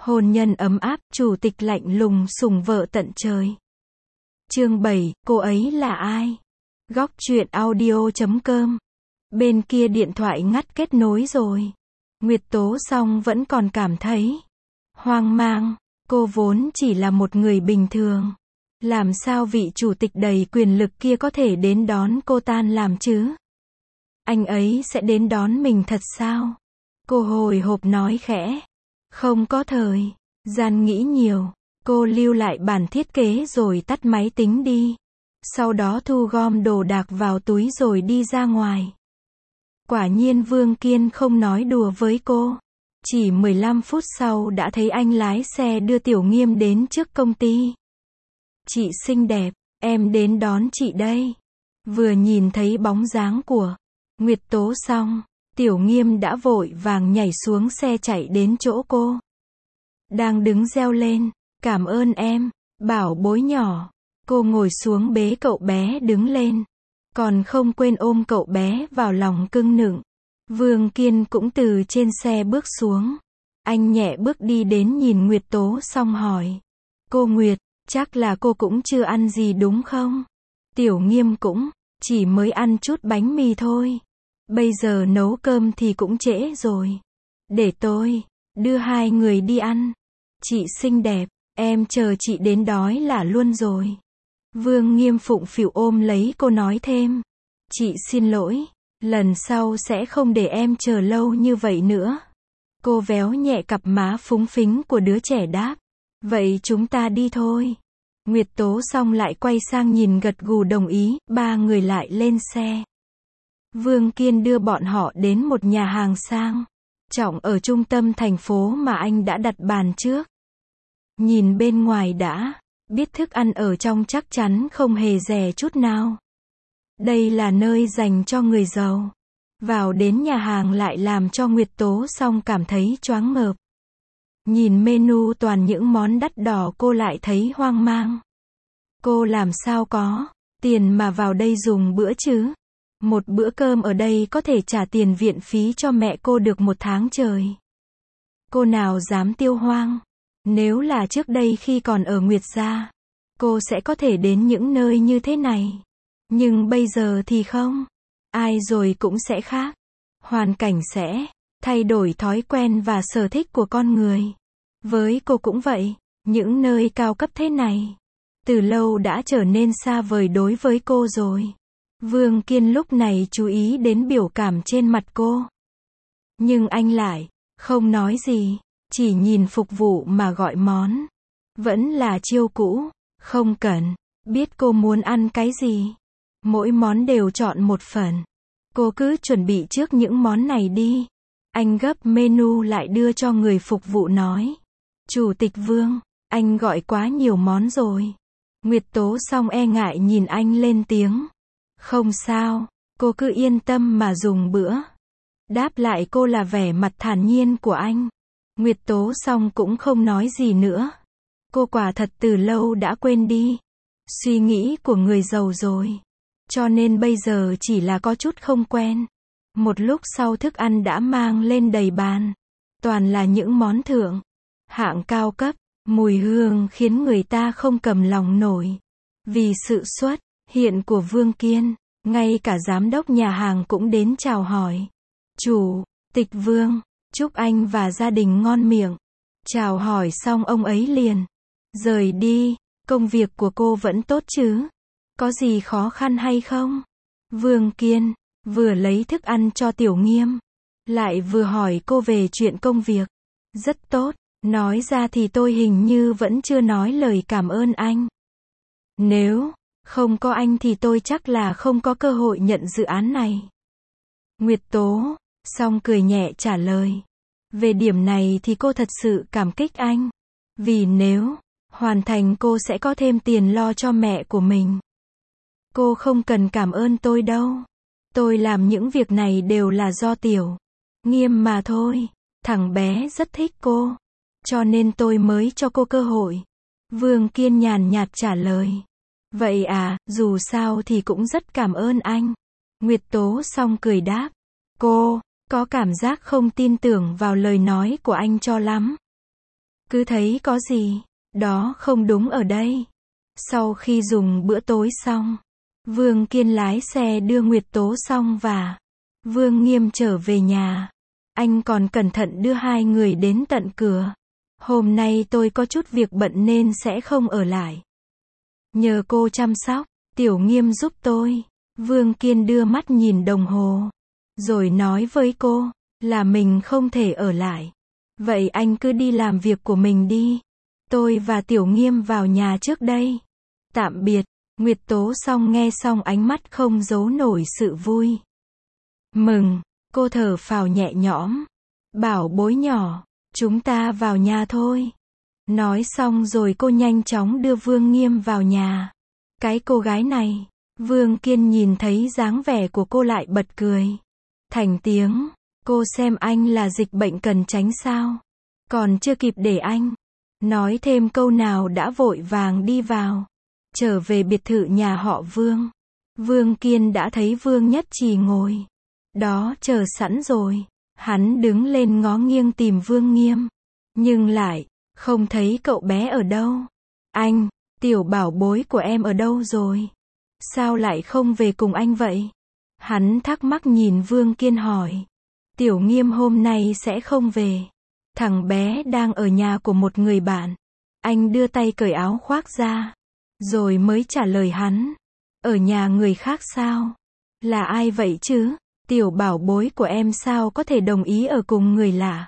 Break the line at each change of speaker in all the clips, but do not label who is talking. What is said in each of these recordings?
Hôn nhân ấm áp, chủ tịch lạnh lùng sủng vợ tận trời. Chương 7, cô ấy là ai? Góc truyện audio.com. Bên kia điện thoại ngắt kết nối rồi. Nguyệt Tố Song vẫn còn cảm thấy hoang mang, cô vốn chỉ là một người bình thường. Làm sao vị chủ tịch đầy quyền lực kia có thể đến đón cô tan làm chứ? Anh ấy sẽ đến đón mình thật sao? Cô hồi hộp nói khẽ. Không có thời gian nghĩ nhiều, cô lưu lại bản thiết kế rồi tắt máy tính đi. Sau đó thu gom đồ đạc vào túi rồi đi ra ngoài. Quả nhiên Vương Kiên không nói đùa với cô. Chỉ 15 phút sau đã thấy anh lái xe đưa Tiểu Nghiêm đến trước công ty. Chị xinh đẹp, em đến đón chị đây. Vừa nhìn thấy bóng dáng của Nguyệt Tố Song, Tiểu Nghiêm đã vội vàng nhảy xuống xe chạy đến chỗ cô. Đang đứng reo lên, cảm ơn em, bảo bối nhỏ. Cô ngồi xuống bế cậu bé đứng lên. Còn không quên ôm cậu bé vào lòng cưng nựng. Vương Kiên cũng từ trên xe bước xuống. Anh nhẹ bước đi đến nhìn Nguyệt Tố Song hỏi. Cô Nguyệt, chắc là cô cũng chưa ăn gì đúng không? Tiểu Nghiêm cũng, chỉ mới ăn chút bánh mì thôi. Bây giờ nấu cơm thì cũng trễ rồi. Để tôi đưa hai người đi ăn. Chị xinh đẹp, em chờ chị đến đói là luôn rồi. Vương Nghiêm phụng phịu ôm lấy cô nói thêm. Chị xin lỗi, lần sau sẽ không để em chờ lâu như vậy nữa. Cô véo nhẹ cặp má phúng phính của đứa trẻ đáp. Vậy chúng ta đi thôi. Nguyệt Tố Song lại quay sang nhìn gật gù đồng ý, ba người lại lên xe. Vương Kiên đưa bọn họ đến một nhà hàng sang trọng ở trung tâm thành phố mà anh đã đặt bàn trước. Nhìn bên ngoài đã biết thức ăn ở trong chắc chắn không hề rẻ chút nào. Đây là nơi dành cho người giàu. Vào đến nhà hàng lại làm cho Nguyệt Tố Song cảm thấy choáng ngợp. Nhìn menu toàn những món đắt đỏ cô lại thấy hoang mang. Cô làm sao có tiền mà vào đây dùng bữa chứ? Một bữa cơm ở đây có thể trả tiền viện phí cho mẹ cô được một tháng trời. Cô nào dám tiêu hoang? Nếu là trước đây khi còn ở Nguyệt gia, cô sẽ có thể đến những nơi như thế này. Nhưng bây giờ thì không. Ai rồi cũng sẽ khác. Hoàn cảnh sẽ thay đổi thói quen và sở thích của con người. Với cô cũng vậy, những nơi cao cấp thế này, từ lâu đã trở nên xa vời đối với cô rồi. Vương Kiên lúc này chú ý đến biểu cảm trên mặt cô. Nhưng anh lại không nói gì, chỉ nhìn phục vụ mà gọi món. Vẫn là chiêu cũ, không cần biết cô muốn ăn cái gì. Mỗi món đều chọn một phần. Cô cứ chuẩn bị trước những món này đi. Anh gấp menu lại đưa cho người phục vụ nói. Chủ tịch Vương, anh gọi quá nhiều món rồi. Nguyệt Tố Song e ngại nhìn anh lên tiếng. Không sao, cô cứ yên tâm mà dùng bữa. Đáp lại cô là vẻ mặt thản nhiên của anh. Nguyệt Tố Song cũng không nói gì nữa. Cô quả thật từ lâu đã quên đi suy nghĩ của người giàu rồi. Cho nên bây giờ chỉ là có chút không quen. Một lúc sau thức ăn đã mang lên đầy bàn. Toàn là những món thượng hạng cao cấp. Mùi hương khiến người ta không cầm lòng nổi. Vì sự xuất hiện của Vương Kiên, ngay cả giám đốc nhà hàng cũng đến chào hỏi. Chủ tịch Vương, chúc anh và gia đình ngon miệng. Chào hỏi xong ông ấy liền rời đi. Công việc của cô vẫn tốt chứ? Có gì khó khăn hay không? Vương Kiên vừa lấy thức ăn cho Tiểu Nghiêm, lại vừa hỏi cô về chuyện công việc. Rất tốt, nói ra thì tôi hình như vẫn chưa nói lời cảm ơn anh. Nếu không có anh thì tôi chắc là không có cơ hội nhận dự án này. Nguyệt Tố Song cười nhẹ trả lời. Về điểm này thì cô thật sự cảm kích anh. Vì nếu hoàn thành cô sẽ có thêm tiền lo cho mẹ của mình. Cô không cần cảm ơn tôi đâu. Tôi làm những việc này đều là do Tiểu Nghiêm mà thôi. Thằng bé rất thích cô. Cho nên tôi mới cho cô cơ hội. Vương Kiên nhàn nhạt trả lời. Vậy à, dù sao thì cũng rất cảm ơn anh. Nguyệt Tố Song cười đáp. Cô có cảm giác không tin tưởng vào lời nói của anh cho lắm. cứ thấy có gì đó không đúng ở đây. Sau khi dùng bữa tối xong, Vương Kiên lái xe đưa Nguyệt Tố Song và Vương Nghiêm trở về nhà. Anh còn cẩn thận đưa hai người đến tận cửa. Hôm nay tôi có chút việc bận nên sẽ không ở lại. Nhờ cô chăm sóc, Tiểu Nghiêm giúp tôi. Vương Kiên đưa mắt nhìn đồng hồ, rồi nói với cô là mình không thể ở lại. Vậy anh cứ đi làm việc của mình đi. Tôi và Tiểu Nghiêm vào nhà trước đây. Tạm biệt. Nguyệt Tố Song nghe xong ánh mắt không giấu nổi sự vui mừng. Cô thở phào nhẹ nhõm. Bảo bối nhỏ, chúng ta vào nhà thôi. Nói xong rồi cô nhanh chóng đưa Vương Nghiêm vào nhà. Cái cô gái này. Vương Kiên nhìn thấy dáng vẻ của cô lại bật cười. Thành tiếng. Cô xem anh là dịch bệnh cần tránh sao? Còn chưa kịp để anh nói thêm câu nào đã vội vàng đi vào. Trở về biệt thự nhà họ Vương. Vương Kiên đã thấy Vương Nhất Trì ngồi đó chờ sẵn rồi. Hắn đứng lên ngó nghiêng tìm Vương Nghiêm. Nhưng lại không thấy cậu bé ở đâu. Anh, tiểu bảo bối của em ở đâu rồi? Sao lại không về cùng anh vậy? Hắn thắc mắc nhìn Vương Kiên hỏi. Tiểu Nghiêm hôm nay sẽ không về. Thằng bé đang ở nhà của một người bạn. Anh đưa tay cởi áo khoác ra, rồi mới trả lời hắn. Ở nhà người khác sao? Là ai vậy chứ? Tiểu bảo bối của em sao có thể đồng ý ở cùng người lạ?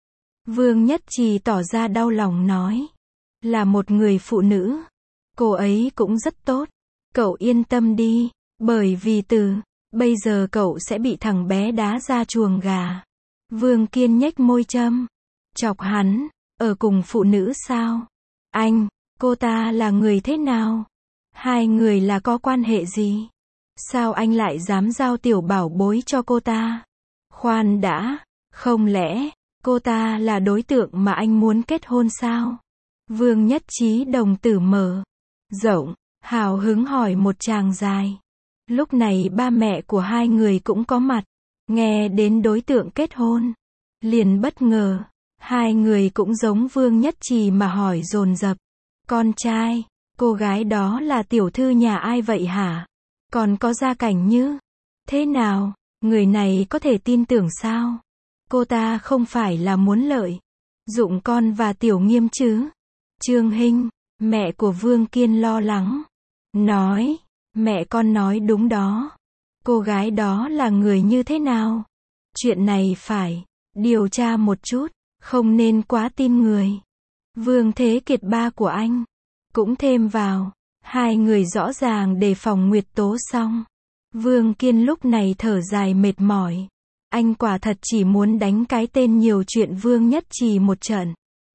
Vương Nhất Trì tỏ ra đau lòng nói. Là một người phụ nữ. Cô ấy cũng rất tốt. Cậu yên tâm đi, bởi vì từ bây giờ cậu sẽ bị thằng bé đá ra chuồng gà. Vương Kiên nhếch môi châm chọc hắn. Ở cùng phụ nữ sao? Anh, cô ta là người thế nào? Hai người là có quan hệ gì? Sao anh lại dám giao tiểu bảo bối cho cô ta? Khoan đã, không lẽ cô ta là đối tượng mà anh muốn kết hôn sao? Vương Nhất Trí đồng tử mở rộng, hào hứng hỏi một tràng dài. Lúc này ba mẹ của hai người cũng có mặt. Nghe đến đối tượng kết hôn, liền bất ngờ. Hai người cũng giống Vương Nhất Trì mà hỏi dồn dập. Con trai, cô gái đó là tiểu thư nhà ai vậy hả? Còn có gia cảnh như thế nào? Người này có thể tin tưởng sao? Cô ta không phải là muốn lợi dụng con và Tiểu Nghiêm chứ? Trương Hinh, mẹ của Vương Kiên lo lắng nói. Mẹ con nói đúng đó. Cô gái đó là người như thế nào? Chuyện này phải điều tra một chút, không nên quá tin người. Vương Thế Kiệt ba của anh cũng thêm vào. Hai người rõ ràng đề phòng Nguyệt Tố Song. Vương Kiên lúc này thở dài mệt mỏi. Anh quả thật chỉ muốn đánh cái tên nhiều chuyện Vương Nhất Trì một trận.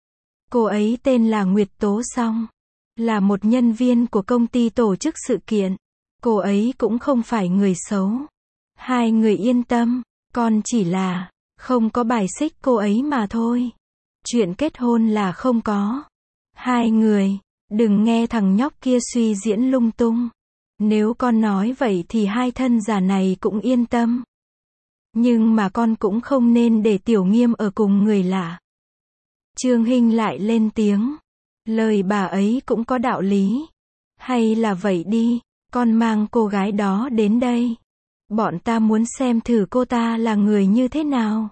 Cô ấy tên là Nguyệt Tố Song, là một nhân viên của công ty tổ chức sự kiện. Cô ấy cũng không phải người xấu. Hai người yên tâm, con chỉ là không có bài xích cô ấy mà thôi. Chuyện kết hôn là không có. Hai người, đừng nghe thằng nhóc kia suy diễn lung tung. Nếu con nói vậy thì hai thân già này cũng yên tâm. Nhưng mà con cũng không nên để Tiểu Nghiêm ở cùng người lạ. Trương Hinh lại lên tiếng. Lời bà ấy cũng có đạo lý. Hay là vậy đi, con mang cô gái đó đến đây. Bọn ta muốn xem thử cô ta là người như thế nào.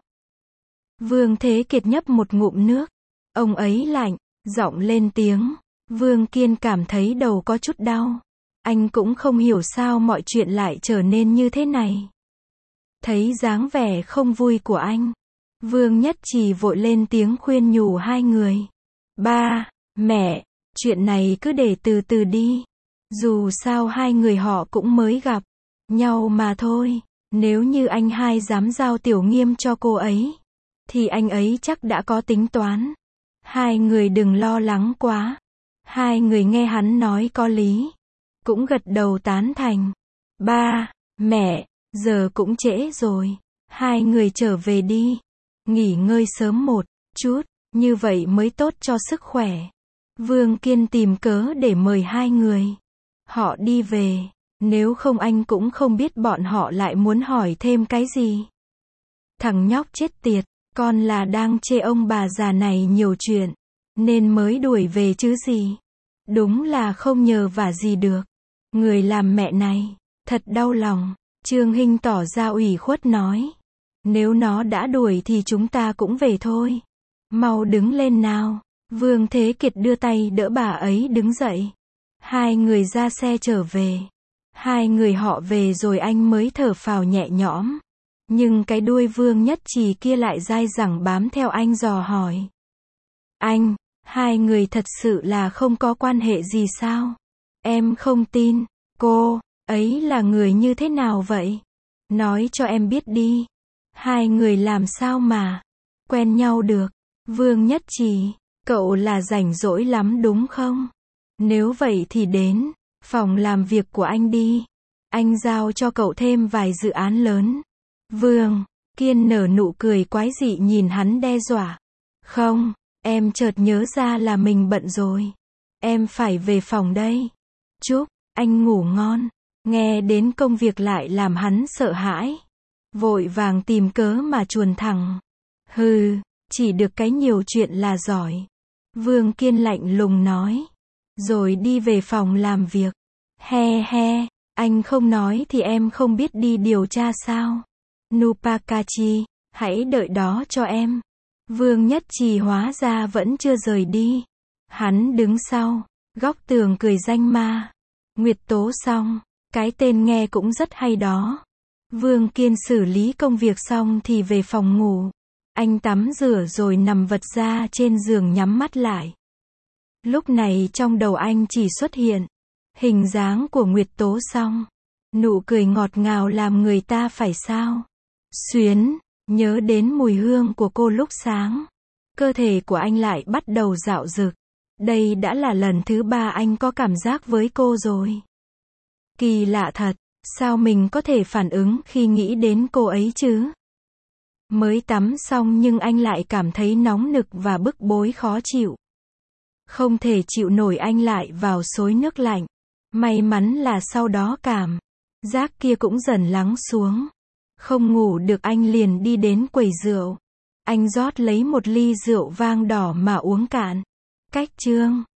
Vương Thế Kiệt nhấp một ngụm nước. Ông ấy lạnh, giọng lên tiếng. Vương Kiên cảm thấy đầu có chút đau. Anh cũng không hiểu sao mọi chuyện lại trở nên như thế này. Thấy dáng vẻ không vui của anh, Vương Nhất Trì vội lên tiếng khuyên nhủ hai người. Ba, mẹ, chuyện này cứ để từ từ đi. Dù sao hai người họ cũng mới gặp nhau mà thôi. Nếu như anh hai dám giao Tiểu Nghiêm cho cô ấy, thì anh ấy chắc đã có tính toán. Hai người đừng lo lắng quá. Hai người nghe hắn nói có lý, cũng gật đầu tán thành. Ba, mẹ, giờ cũng trễ rồi. Hai người trở về đi. Nghỉ ngơi sớm một chút, như vậy mới tốt cho sức khỏe. Vương Kiên tìm cớ để mời hai người họ đi về. Nếu không anh cũng không biết bọn họ lại muốn hỏi thêm cái gì. Thằng nhóc chết tiệt, con là đang chê ông bà già này nhiều chuyện. nên mới đuổi về chứ gì. Đúng là không nhờ vả gì được. Người làm mẹ này, thật đau lòng. Trương Hinh tỏ ra ủy khuất nói. Nếu nó đã đuổi thì chúng ta cũng về thôi. Mau đứng lên nào. Vương Thế Kiệt đưa tay đỡ bà ấy đứng dậy. Hai người ra xe trở về. Hai người họ về rồi anh mới thở phào nhẹ nhõm. Nhưng cái đuôi Vương Nhất Trì kia lại dai dẳng bám theo anh dò hỏi. Anh, hai người thật sự là không có quan hệ gì sao? Em không tin. Cô ấy là người như thế nào vậy? Nói cho em biết đi. Hai người làm sao mà quen nhau được? Vương Nhất Trì, cậu là rảnh rỗi lắm đúng không? Nếu vậy thì đến phòng làm việc của anh đi. Anh giao cho cậu thêm vài dự án lớn. Vương Kiên nở nụ cười quái dị nhìn hắn đe dọa. Không, em chợt nhớ ra là mình bận rồi. Em phải về phòng đây. Chúc anh ngủ ngon. Nghe đến công việc lại làm hắn sợ hãi. Vội vàng tìm cớ mà chuồn thẳng. Hừ, chỉ được cái nhiều chuyện là giỏi. Vương Kiên lạnh lùng nói. Rồi đi về phòng làm việc. He he, anh không nói thì em không biết đi điều tra sao? Nupakachi, hãy đợi đó cho em. Vương Nhất Trì hóa ra vẫn chưa rời đi. Hắn đứng sau góc tường cười danh ma. Nguyệt Tố Song, cái tên nghe cũng rất hay đó. Vương Kiên xử lý công việc xong thì về phòng ngủ. Anh tắm rửa rồi nằm vật ra trên giường nhắm mắt lại. Lúc này trong đầu anh chỉ xuất hiện hình dáng của Nguyệt Tố Song. Nụ cười ngọt ngào làm người ta phải sao xuyến, nhớ đến mùi hương của cô lúc sáng. Cơ thể của anh lại bắt đầu dạo dực. Đây đã là lần thứ 3 anh có cảm giác với cô rồi. Kỳ lạ thật, sao mình có thể phản ứng khi nghĩ đến cô ấy chứ? Mới tắm xong nhưng anh lại cảm thấy nóng nực và bức bối khó chịu. Không thể chịu nổi anh lại vào xối nước lạnh. May mắn là sau đó cảm giác kia cũng dần lắng xuống. Không ngủ được anh liền đi đến quầy rượu. Anh rót lấy một ly rượu vang đỏ mà uống cạn. Cách chương